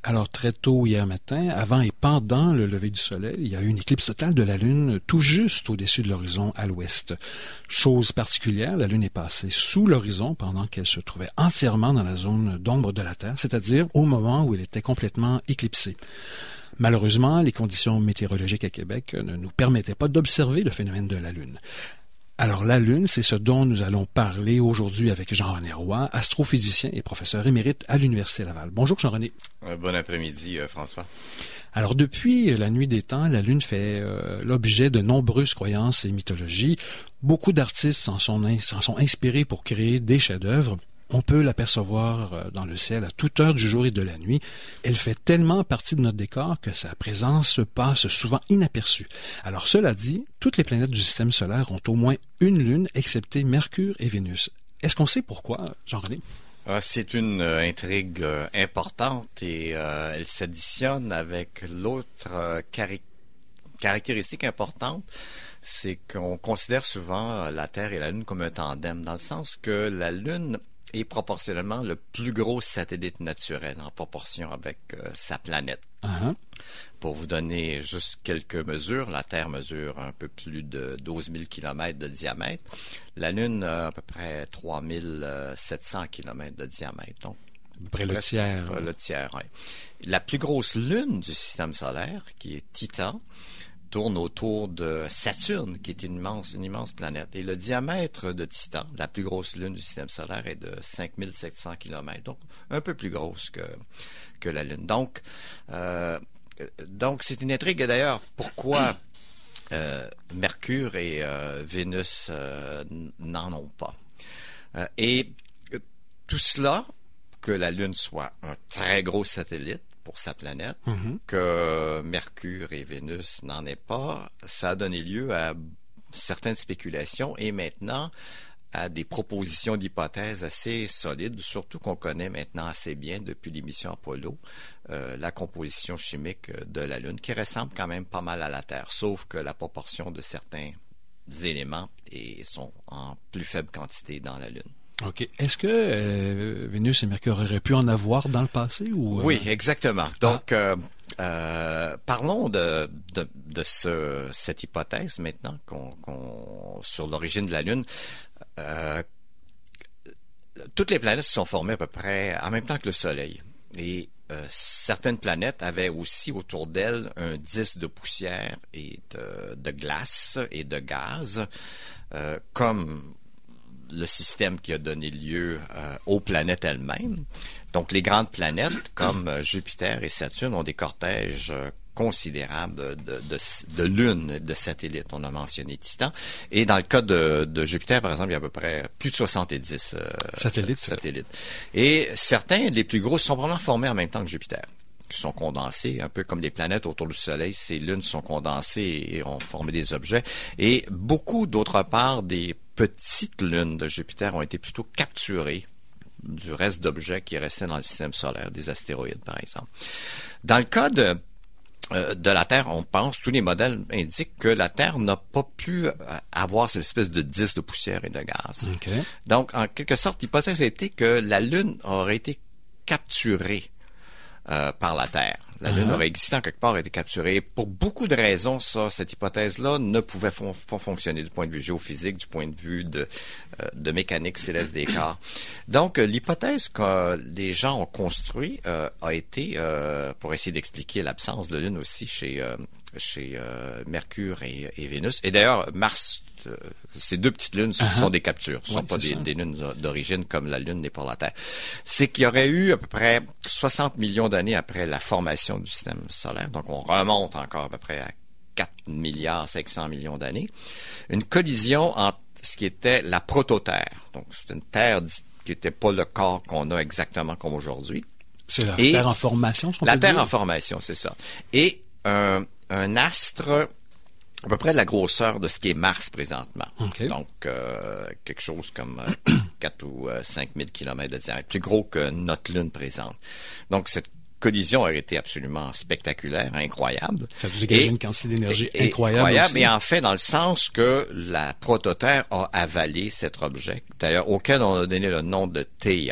Alors, très tôt hier matin, avant et pendant le lever du soleil, il y a eu une éclipse totale de la Lune tout juste au-dessus de l'horizon à l'ouest. Chose particulière, la Lune est passée sous l'horizon pendant qu'elle se trouvait entièrement dans la zone d'ombre de la Terre, c'est-à-dire au moment où elle était complètement éclipsée. Malheureusement, les conditions météorologiques à Québec ne nous permettaient pas d'observer le phénomène de la Lune. Alors, la Lune, c'est ce dont nous allons parler aujourd'hui avec Jean-René Roy, astrophysicien et professeur émérite à l'Université Laval. Bonjour Jean-René. Bon après-midi, François. Alors, depuis la nuit des temps, la Lune fait l'objet de nombreuses croyances et mythologies. Beaucoup d'artistes s'en sont inspirés pour créer des chefs-d'œuvre. On peut l'apercevoir dans le ciel à toute heure du jour et de la nuit. Elle fait tellement partie de notre décor que sa présence passe souvent inaperçue. Alors cela dit, toutes les planètes du système solaire ont au moins une lune, excepté Mercure et Vénus. Est-ce qu'on sait pourquoi, Jean-René? C'est une intrigue importante et elle s'additionne avec l'autre caractéristique importante, c'est qu'on considère souvent la Terre et la Lune comme un tandem, dans le sens que la Lune est proportionnellement le plus gros satellite naturel en proportion avec sa planète. Uh-huh. Pour vous donner juste quelques mesures, la Terre mesure un peu plus de 12 000 km de diamètre. La Lune a à peu près 3 700 km de diamètre. Donc, à peu près le tiers. Le tiers, oui. La plus grosse lune du système solaire, qui est Titan, tourne autour de Saturne, qui est une immense planète. Et le diamètre de Titan, la plus grosse lune du système solaire, est de 5700 km, donc un peu plus grosse que la Lune. Donc c'est une intrigue. D'ailleurs, pourquoi Mercure et Vénus n'en ont pas. Et tout cela, que la Lune soit un très gros satellite pour sa planète, que Mercure et Vénus n'en aient pas, ça a donné lieu à certaines spéculations et maintenant à des propositions d'hypothèses assez solides, surtout qu'on connaît maintenant assez bien depuis l'émission Apollo, la composition chimique de la Lune, qui ressemble quand même pas mal à la Terre, sauf que la proportion de certains éléments sont en plus faible quantité dans la Lune. OK. Est-ce que Vénus et Mercure auraient pu en avoir dans le passé? Ou Oui, exactement. Donc, parlons de cette hypothèse maintenant sur l'origine de la Lune. Toutes les planètes se sont formées à peu près en même temps que le Soleil. Et certaines planètes avaient aussi autour d'elles un disque de poussière et de glace et de gaz, comme le système qui a donné lieu aux planètes elles-mêmes. Donc, les grandes planètes, comme Jupiter et Saturne, ont des cortèges considérables de lunes, de satellites. On a mentionné Titan. Et dans le cas de Jupiter, par exemple, il y a à peu près plus de 70 satellites. Et certains, les plus gros, sont vraiment formés en même temps que Jupiter, qui sont condensés, un peu comme les planètes autour du Soleil. Ces lunes sont condensées et ont formé des objets. Et beaucoup, d'autre part, des petites lunes de Jupiter ont été plutôt capturées du reste d'objets qui restaient dans le système solaire, des astéroïdes, par exemple. Dans le cas de la Terre, on pense, tous les modèles indiquent que la Terre n'a pas pu avoir cette espèce de disque de poussière et de gaz. Okay. Donc, en quelque sorte, l'hypothèse a été que la Lune aurait été capturée par la Terre. La Lune aurait existé en quelque part, été capturée. Pour beaucoup de raisons, cette hypothèse-là ne pouvait pas fonctionner du point de vue géophysique, du point de vue de mécanique céleste des corps. Donc, l'hypothèse que les gens ont construite a été, pour essayer d'expliquer l'absence de Lune aussi chez Mercure et Vénus. Et d'ailleurs, Mars, ces deux petites lunes, ce sont des captures. Ce ne sont pas des lunes d'origine comme la Lune n'est pour la Terre. C'est qu'il y aurait eu à peu près 60 millions d'années après la formation du système solaire, donc on remonte encore à peu près à 4 milliards 500 millions d'années, une collision entre ce qui était la prototerre. Donc c'est une Terre qui n'était pas le corps qu'on a exactement comme aujourd'hui. C'est la Terre en formation, La Terre en formation, c'est ça. Et un astre à peu près de la grosseur de ce qui est Mars présentement. Okay. Donc, quelque chose comme 4 ou 5 000 km de diamètre, plus gros que notre Lune présente. Donc, cette collision a été absolument spectaculaire, incroyable. Ça vous dégage une quantité d'énergie incroyable aussi. Et en fait, dans le sens que la prototerre a avalé cet objet, d'ailleurs, auquel on a donné le nom de Theia.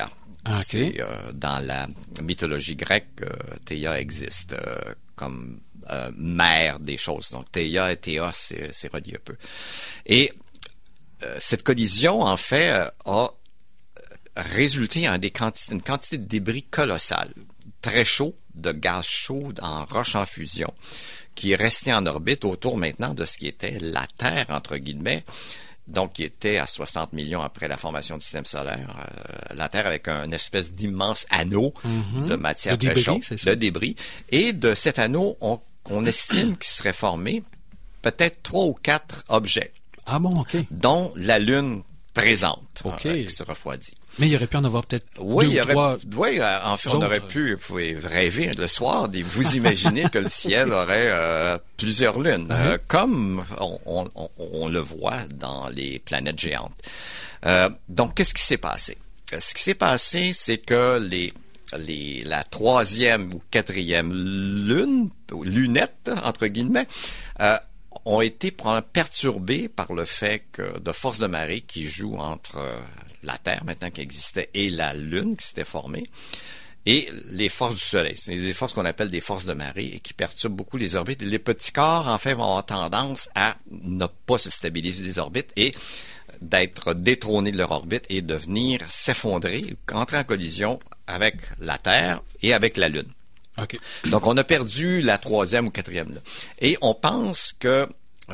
Ah, okay. Dans la mythologie grecque, Théia existe comme mère des choses. Donc Théia et Théa, c'est relié un peu. Et cette collision, en fait, a résulté en une quantité de débris colossale, très chaud, de gaz chaud en roche en fusion, qui est resté en orbite autour maintenant de ce qui était la Terre, entre guillemets, donc qui était à 60 millions après la formation du système solaire. La Terre avec un espèce d'immense anneau de matière très chaude, de débris. Et de cet anneau, on estime qu'il serait formé peut-être 3 ou 4 objets. Ah bon, OK. Dont la Lune présente, okay. qui se refroidit. Mais il y aurait pu en avoir peut-être Oui, en fait, on aurait pu, vous pouvez rêver le soir, vous imaginez que le ciel aurait plusieurs lunes, comme on le voit dans les planètes géantes. Donc, qu'est-ce qui s'est passé? Ce qui s'est passé, c'est que la 3e ou 4e lune, lunette, entre guillemets, ont été perturbés par le fait que de forces de marée qui jouent entre la Terre, maintenant qui existait, et la Lune qui s'était formée, et les forces du Soleil. C'est des forces qu'on appelle des forces de marée et qui perturbent beaucoup les orbites. Les petits corps, en fait, vont avoir tendance à ne pas se stabiliser des orbites et d'être détrônés de leur orbite et de venir s'effondrer, entrer en collision avec la Terre et avec la Lune. Okay. Donc, on a perdu la 3e ou 4e. Là. Et on pense que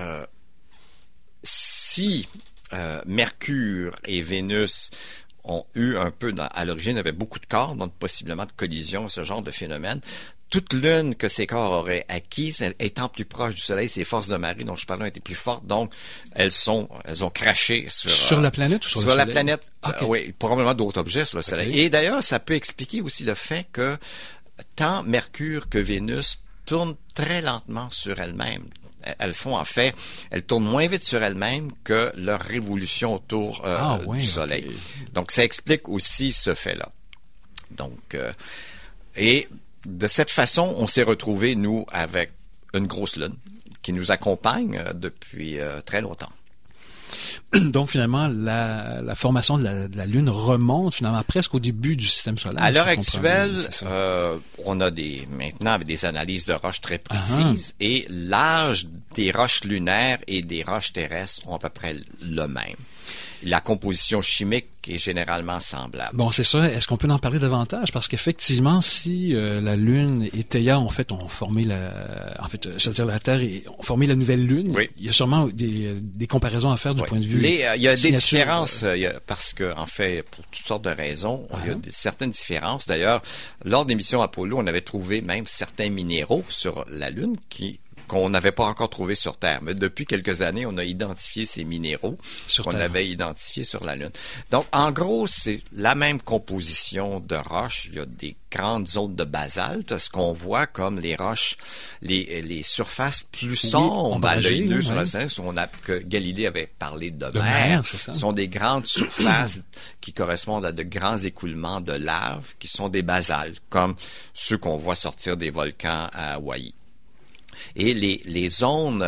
si Mercure et Vénus ont eu un peu, à l'origine, avaient beaucoup de corps, donc possiblement de collision, ce genre de phénomène, toute lune que ces corps auraient acquise, étant plus proche du Soleil, ces forces de marée dont je parlais étaient plus fortes, donc elles ont craché sur la planète ou sur le Soleil? Sur la planète, okay. Oui, probablement d'autres objets sur le Soleil. Okay. Et d'ailleurs, ça peut expliquer aussi le fait que tant Mercure que Vénus tournent très lentement sur elles-mêmes. Elles tournent moins vite sur elles-mêmes que leur révolution autour du Soleil. Okay. Donc, ça explique aussi ce fait-là. Donc, et de cette façon, on s'est retrouvés, nous, avec une grosse lune qui nous accompagne depuis très longtemps. Donc, finalement, la formation de la Lune remonte finalement presque au début du système solaire. À l'heure actuelle, on a maintenant avec des analyses de roches très précises et l'âge des roches lunaires et des roches terrestres ont à peu près le même. La composition chimique est généralement semblable. Bon, c'est ça. Est-ce qu'on peut en parler davantage? Parce qu'effectivement, si la Lune et Théia, en fait, ont formé la Terre ont formé la nouvelle Lune, oui. Il y a sûrement des comparaisons à faire du point de vue. Il y a des différences, parce que, en fait, pour toutes sortes de raisons, il y a certaines différences. D'ailleurs, lors des missions Apollo, on avait trouvé même certains minéraux sur la Lune qu'on n'avait pas encore trouvé sur Terre. Mais depuis quelques années, on a identifié ces minéraux qu'on avait identifiés sur la Lune. Donc, en gros, c'est la même composition de roches. Il y a des grandes zones de basalte, ce qu'on voit comme les roches, les surfaces plus sombres à l'œil nu sur la scène, que Galilée avait parlé de mer. Ce sont des grandes surfaces qui correspondent à de grands écoulements de lave, qui sont des basaltes, comme ceux qu'on voit sortir des volcans à Hawaï. Et les zones,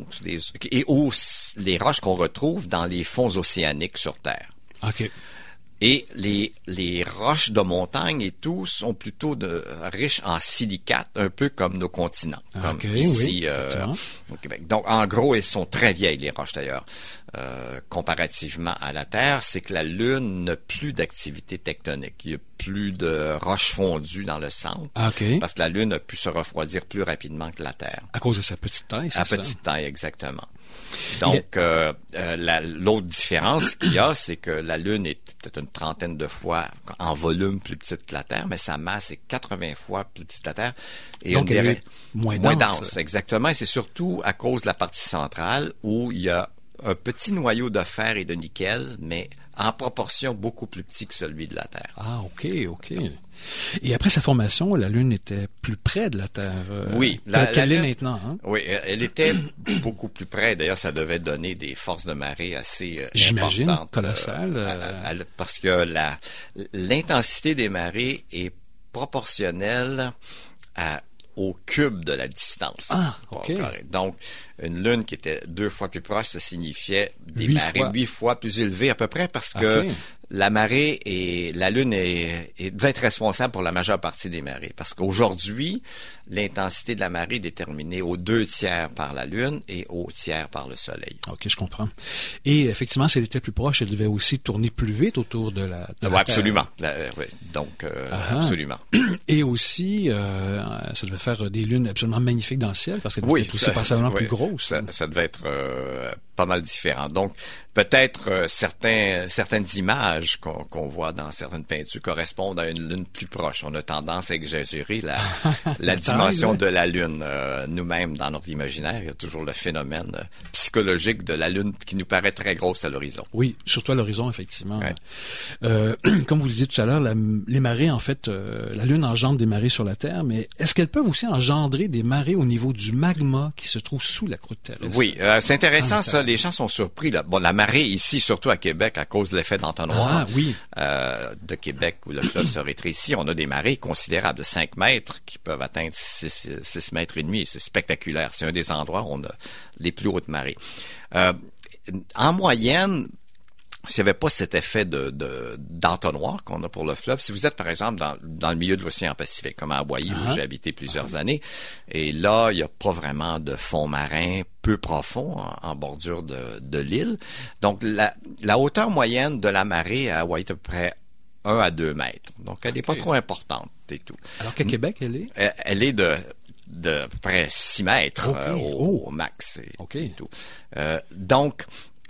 les roches qu'on retrouve dans les fonds océaniques sur Terre. OK. Et les roches de montagne et tout sont plutôt riches en silicates, un peu comme nos continents. Comme ici, au Québec. Donc, en gros, elles sont très vieilles, les roches d'ailleurs. Comparativement à la Terre, c'est que la Lune n'a plus d'activité tectonique. Il n'y a plus de roches fondues dans le centre. Okay. Parce que la Lune a pu se refroidir plus rapidement que la Terre. À cause de sa petite taille, c'est ça? À petite taille, exactement. Donc, l'autre différence qu'il y a, c'est que la Lune est peut-être une trentaine de fois en volume plus petite que la Terre, mais sa masse est 80 fois plus petite que la Terre. Et donc, elle est moins dense. Exactement. Et c'est surtout à cause de la partie centrale où il y a un petit noyau de fer et de nickel, mais en proportion beaucoup plus petit que celui de la Terre. Ah, OK. Et après sa formation, la Lune était plus près de la Terre. Oui. Qu'elle est maintenant. Hein? Oui, elle était beaucoup plus près. D'ailleurs, ça devait donner des forces de marée assez j'imagine, importantes. Colossales. Parce que l'intensité des marées est proportionnelle au cube de la distance. Ah, OK. Donc, une Lune qui était 2 fois plus proche, ça signifiait des marées 8 fois plus élevées à peu près parce que la marée et la Lune devait être responsable pour la majeure partie des marées. Parce qu'aujourd'hui, l'intensité de la marée est déterminée aux 2/3 par la Lune et aux tiers par le Soleil. OK, je comprends. Et effectivement, si elle était plus proche, elle devait aussi tourner plus vite autour de la Oui, absolument. Oui. Donc, absolument. Et aussi, ça devait faire des lunes absolument magnifiques dans le ciel, parce qu'elle devait être aussi passablement plus grosse. Ça devait être pas mal différent. Donc, peut-être certaines images qu'on voit dans certaines peintures correspondent à une lune plus proche. On a tendance à exagérer la dimension de la lune. Nous-mêmes, dans notre imaginaire, il y a toujours le phénomène psychologique de la lune qui nous paraît très grosse à l'horizon. Oui, surtout à l'horizon, effectivement. Ouais. Comme vous le disiez tout à l'heure, les marées, en fait, la lune engendre des marées sur la Terre, mais est-ce qu'elles peuvent aussi engendrer des marées au niveau du magma qui se trouve sous la croûte terrestre? Oui, c'est intéressant ça. Les gens sont surpris. Là. Bon, la marée ici, surtout à Québec, à cause de l'effet d'entonnoir de Québec où le fleuve se rétrécit, on a des marées considérables de 5 mètres qui peuvent atteindre 6 mètres et demi. C'est spectaculaire. C'est un des endroits où on a les plus hautes marées. En moyenne, s'il n'y avait pas cet effet d'entonnoir qu'on a pour le fleuve, si vous êtes, par exemple, dans le milieu de l'océan Pacifique, comme à Hawaï, où j'ai habité plusieurs années, et là, il n'y a pas vraiment de fond marin peu profond en bordure de l'île. Donc, la hauteur moyenne de la marée à Hawaï est à peu près 1 à 2 mètres. Donc, elle n'est pas trop importante et tout. Alors qu'à Québec, elle est? Elle est de à peu près 6 mètres au max. Et tout. Donc,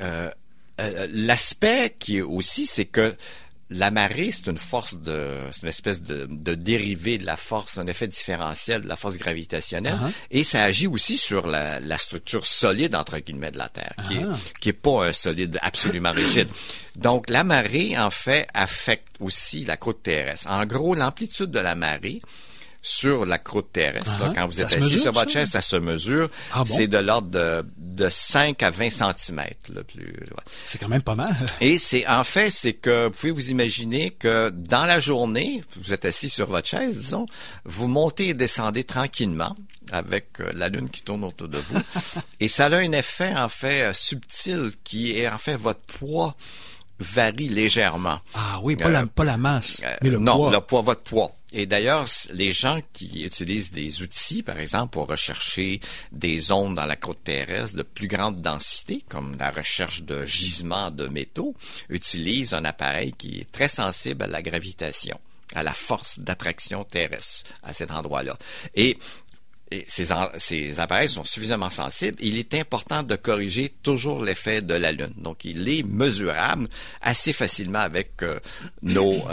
l'aspect qui est aussi, c'est que la marée, c'est une espèce de dérivée de la force, un effet différentiel de la force gravitationnelle, et ça agit aussi sur la structure solide, entre guillemets, de la Terre, qui est pas un solide absolument rigide. Donc, la marée, en fait, affecte aussi la croûte terrestre. En gros, l'amplitude de la marée sur la croûte terrestre. Là, quand vous êtes assis sur votre chaise, ça se mesure. C'est de l'ordre de 5 à 20 centimètres. Le plus. Ouais. C'est quand même pas mal. Et c'est que vous pouvez vous imaginer que dans la journée, vous êtes assis sur votre chaise, disons, vous montez et descendez tranquillement avec la lune qui tourne autour de vous. Et ça a un effet, en fait, subtil qui est, en fait, votre poids varie légèrement. Ah oui, pas la masse, mais le poids. Non, votre poids. Et d'ailleurs, les gens qui utilisent des outils, par exemple, pour rechercher des zones dans la croûte terrestre de plus grande densité, comme la recherche de gisements de métaux, utilisent un appareil qui est très sensible à la gravitation, à la force d'attraction terrestre à cet endroit-là. Et ces appareils sont suffisamment sensibles. Il est important de corriger toujours l'effet de la Lune. Donc, il est mesurable assez facilement avec nos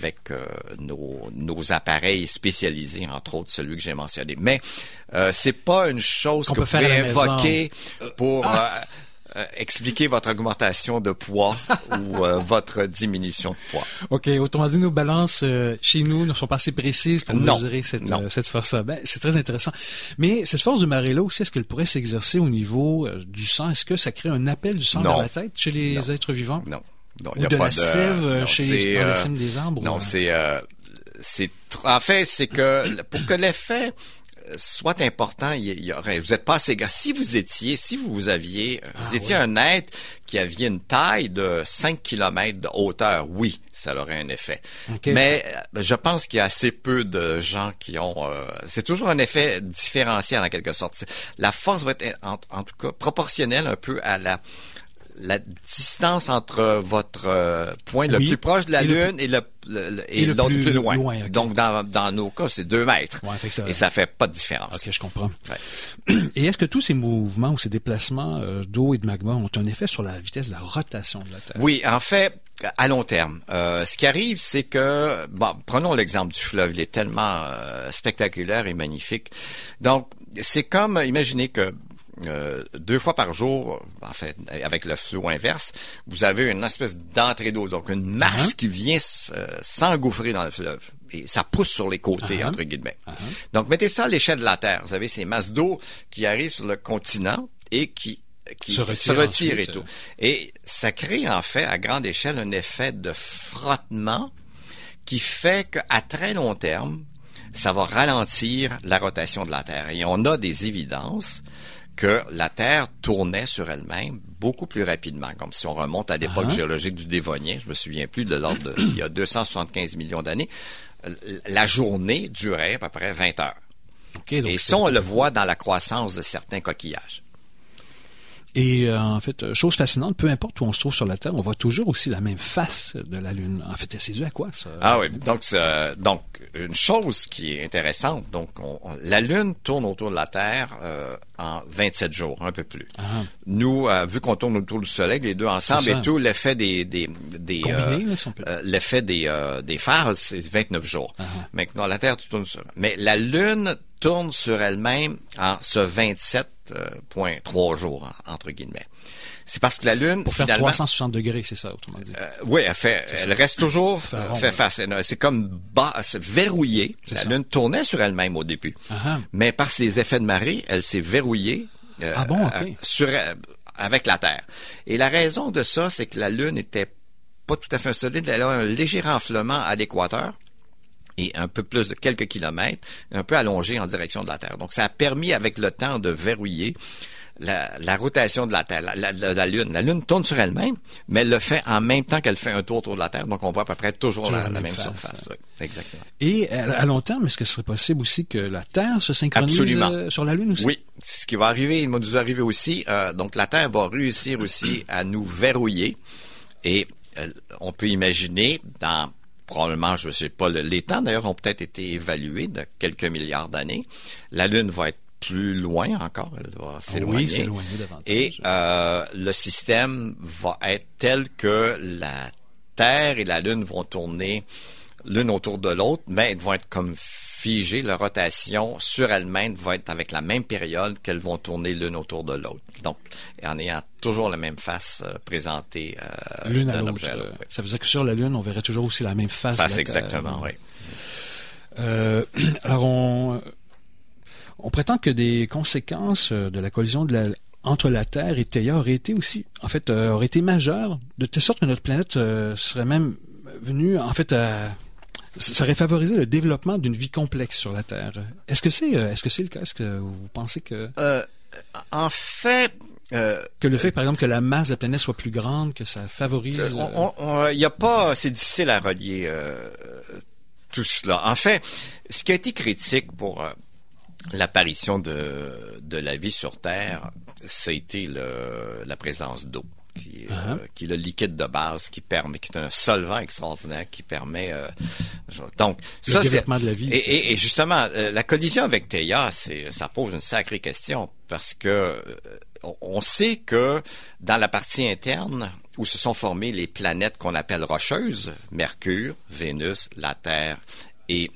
appareils spécialisés, entre autres celui que j'ai mentionné. Mais c'est pas une chose que vous pouvez invoquer pour expliquer votre augmentation de poids ou votre diminution de poids. OK. Autrement dit, nos balances chez nous ne sont pas assez précises pour mesurer cette force-là. Ben, c'est très intéressant. Mais cette force du marais-là aussi, est-ce qu'elle pourrait s'exercer au niveau du sang? Est-ce que ça crée un appel du sang vers la tête chez les êtres vivants? Non. Ou de la sève chez les cimes des arbres? Non, en fait, c'est que pour que l'effet soit important, vous êtes pas assez gars. Si vous étiez un être qui aviez une taille de 5 km de hauteur, oui, ça aurait un effet. Okay. Mais je pense qu'il y a assez peu de gens qui ont... c'est toujours un effet différentiel en quelque sorte. La force va être en tout cas proportionnelle un peu à la distance entre votre point le plus proche de la Lune et l'autre plus loin. Okay. Donc, dans nos cas, c'est 2 mètres. Ouais, et ça fait pas de différence. OK, je comprends. Ouais. Et est-ce que tous ces mouvements ou ces déplacements d'eau et de magma ont un effet sur la vitesse de la rotation de la Terre? Oui, en fait, à long terme. Ce qui arrive, c'est que... prenons l'exemple du fleuve. Il est tellement spectaculaire et magnifique. Donc, c'est comme... Imaginez que 2 fois par jour, en fait, avec le flot inverse, vous avez une espèce d'entrée d'eau, donc une masse qui vient s'engouffrer dans le fleuve. Et ça pousse sur les côtés, entre guillemets. Donc, mettez ça à l'échelle de la Terre. Vous avez ces masses d'eau qui arrivent sur le continent et qui se retire et tout. Et ça crée, en fait, à grande échelle, un effet de frottement qui fait qu'à très long terme, ça va ralentir la rotation de la Terre. Et on a des évidences que la Terre tournait sur elle-même beaucoup plus rapidement. Comme si on remonte à l'époque géologique du Dévonien, je me souviens plus de l'ordre de, il y a 275 millions d'années, la journée durait à peu près 20 heures. Okay, donc et ça, on le voit dans la croissance de certains coquillages. Et en fait, chose fascinante, peu importe où on se trouve sur la Terre, on voit toujours aussi la même face de la Lune. En fait, c'est dû à quoi, ça? Ah oui, donc une chose qui est intéressante, donc la Lune tourne autour de la Terre en 27 jours, un peu plus. Nous, vu qu'on tourne autour du Soleil, les deux ensemble, et tout, l'effet l'effet des phares, c'est 29 jours. Maintenant, la Terre tourne sur... Mais la Lune tourne sur elle-même en ce 27,3 jours, entre guillemets. C'est parce que la Lune, pour faire 360 degrés, c'est ça, autrement dit. Oui, elle reste toujours fait face. C'est comme c'est verrouillé. La Lune tournait sur elle-même au début. Mais par ses effets de marée, elle s'est verrouillée avec la Terre. Et la raison de ça, c'est que la Lune était pas tout à fait solide. Elle a un léger renflement à l'équateur et un peu plus de quelques kilomètres, un peu allongé en direction de la Terre. Donc, ça a permis, avec le temps, de verrouiller la rotation de la Terre, la Lune. La Lune tourne sur elle-même, mais elle le fait en même temps qu'elle fait un tour autour de la Terre. Donc, on voit à peu près toujours la même surface. Oui, exactement. Et à long terme, est-ce que ce serait possible aussi que la Terre se synchronise sur la Lune aussi? Oui, c'est ce qui va arriver. Il va nous arriver aussi. Donc, la Terre va réussir aussi à nous verrouiller. Et on peut imaginer dans... Probablement, je ne sais pas, les temps d'ailleurs ont peut-être été évalués de quelques milliards d'années. La Lune va être plus loin encore, elle va s'éloigner. Oui, s'éloigner davantage. Et le système va être tel que la Terre et la Lune vont tourner l'une autour de l'autre, mais elles vont être comme figées. Leur rotation sur elles-mêmes va être avec la même période qu'elles vont tourner l'une autour de l'autre. Donc, en ayant toujours la même face présentée l'une à l'autre. Ça veut dire que sur la Lune, on verrait toujours aussi la même face. Exactement, oui. Alors, on prétend que des conséquences de la collision entre la Terre et Theia auraient été aussi, en fait, auraient été majeures, de telle sorte que notre planète serait même venue, en fait, ça aurait favorisé le développement d'une vie complexe sur la Terre. Est-ce que c'est le cas? Est-ce que vous pensez que... En fait... que le fait, par exemple, que la masse de la planète soit plus grande, que ça favorise... Il y a pas... C'est difficile à relier tout cela. En fait, ce qui a été critique pour l'apparition de la vie sur Terre, ça a été la présence d'eau. Qui est le liquide de base qui est un solvant extraordinaire qui permet donc le développement de la vie. Et justement, la collision avec Theia, ça pose une sacrée question parce que on sait que dans la partie interne où se sont formées les planètes qu'on appelle rocheuses, Mercure, Vénus, la Terre et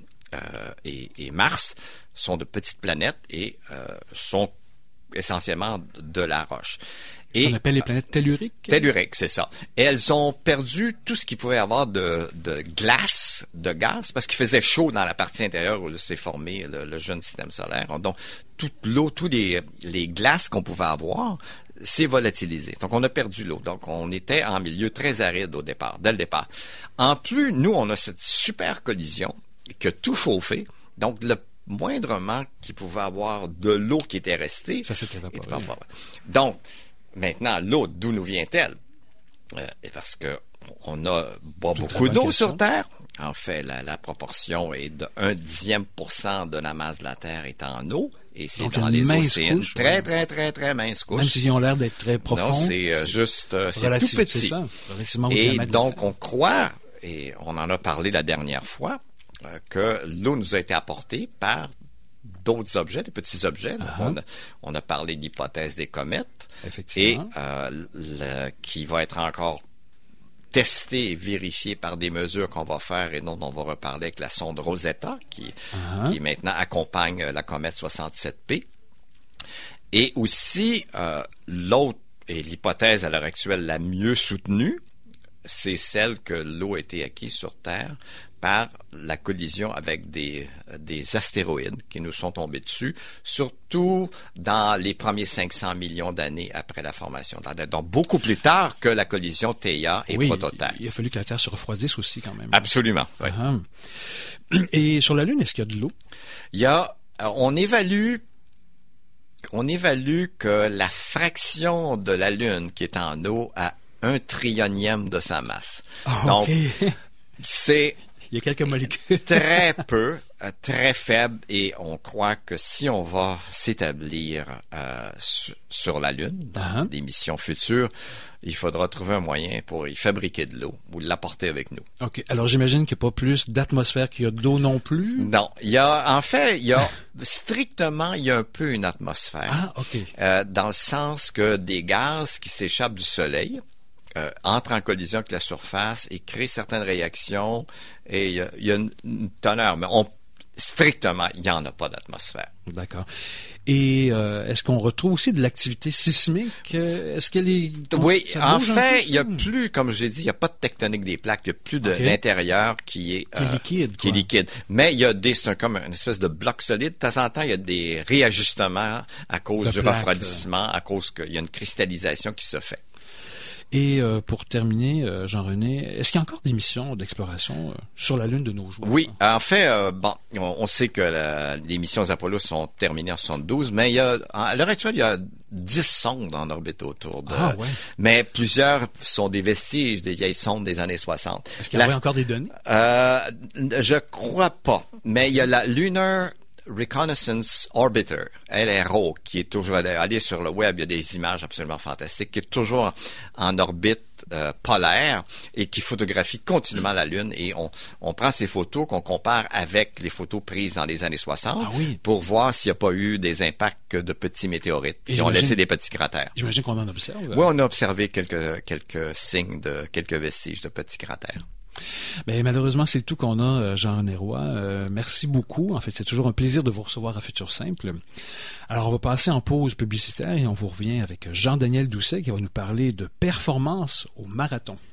Mars, sont de petites planètes et sont essentiellement de la roche. Et on appelle les planètes telluriques? Telluriques, c'est ça. Et elles ont perdu tout ce qu'il pouvait y avoir de glace, de gaz, parce qu'il faisait chaud dans la partie intérieure où s'est formé le jeune système solaire. Donc, toute l'eau, tous les glaces qu'on pouvait avoir, s'est volatilisé. Donc, on a perdu l'eau. Donc, on était en milieu très aride dès le départ. En plus, nous, on a cette super collision qui a tout chauffé. Donc, le moindrement qu'il pouvait avoir de l'eau qui était restée... Ça s'est évaporé. Donc, maintenant, l'eau, d'où nous vient-elle? Parce que on a beaucoup d'eau sur Terre. En fait, la proportion est de 1/10% de la masse de la Terre est en eau. Et c'est donc dans les océans. Très mince couche. Même s'ils ont l'air d'être très profonds. Non, c'est juste, c'est tout petit. C'est ça, et donc, on croit, et on en a parlé la dernière fois, que l'eau nous a été apportée par d'autres objets, des petits objets. On a parlé de l'hypothèse des comètes. Effectivement. Et qui va être encore testé et vérifié par des mesures qu'on va faire et dont on va reparler avec la sonde Rosetta qui maintenant accompagne la comète 67P. Et aussi, l'autre, et l'hypothèse à l'heure actuelle la mieux soutenue, c'est celle que l'eau a été acquise sur Terre par la collision avec des astéroïdes qui nous sont tombés dessus, surtout dans les premiers 500 millions d'années après la formation de la Terre. Donc, beaucoup plus tard que la collision Theia et Prototerre. Il a fallu que la Terre se refroidisse aussi quand même. Absolument. Oui. Et sur la Lune, est-ce qu'il y a de l'eau? On évalue on évalue que la fraction de la Lune qui est en eau a 1/3000000 de sa masse. Donc, c'est il y a quelques molécules. très peu, très faible, et on croit que si on va s'établir sur la Lune, dans des missions futures, il faudra trouver un moyen pour y fabriquer de l'eau ou l'apporter avec nous. OK. Alors, j'imagine qu'il n'y a pas plus d'atmosphère qu'il y a d'eau non plus? Non. Il y a un peu une atmosphère. Ah, OK. Dans le sens que des gaz qui s'échappent du Soleil entrent en collision avec la surface et créent certaines réactions, et il y a une teneur, mais strictement, il n'y en a pas d'atmosphère. D'accord. Et est-ce qu'on retrouve aussi de l'activité sismique? Est-ce qu'elle est... Oui, en fait, il y a plus, comme je l'ai dit, il n'y a pas de tectonique des plaques, il n'y a plus de l'intérieur qui est liquide. Mais il y a c'est comme une espèce de bloc solide. De temps en temps, il y a des réajustements à cause du refroidissement, à cause qu'il y a une cristallisation qui se fait. Et pour terminer, Jean-René, est-ce qu'il y a encore des missions d'exploration sur la Lune de nos jours? Oui, en fait, on sait que les missions Apollo sont terminées en 72, mais à l'heure actuelle, il y a 10 sondes en orbite autour de... Ah, ouais. Mais plusieurs sont des vestiges des vieilles sondes des années 60. Est-ce qu'il y avait encore des données? Je crois pas, mais il y a la Lunar Reconnaissance Orbiter, LRO, qui est toujours allé sur le web, il y a des images absolument fantastiques, qui est toujours en orbite polaire et qui photographie continuellement la Lune, et on prend ces photos qu'on compare avec les photos prises dans les années 60 pour voir s'il n'y a pas eu des impacts de petits météorites qui ont laissé des petits cratères. J'imagine qu'on en observe. Oui, on a observé quelques signes quelques vestiges de petits cratères. Mais malheureusement, c'est tout qu'on a, Jean-René Roy. Merci beaucoup. En fait, c'est toujours un plaisir de vous recevoir à Futur Simple. Alors, on va passer en pause publicitaire et on vous revient avec Jean-Daniel Doucet qui va nous parler de performance au marathon.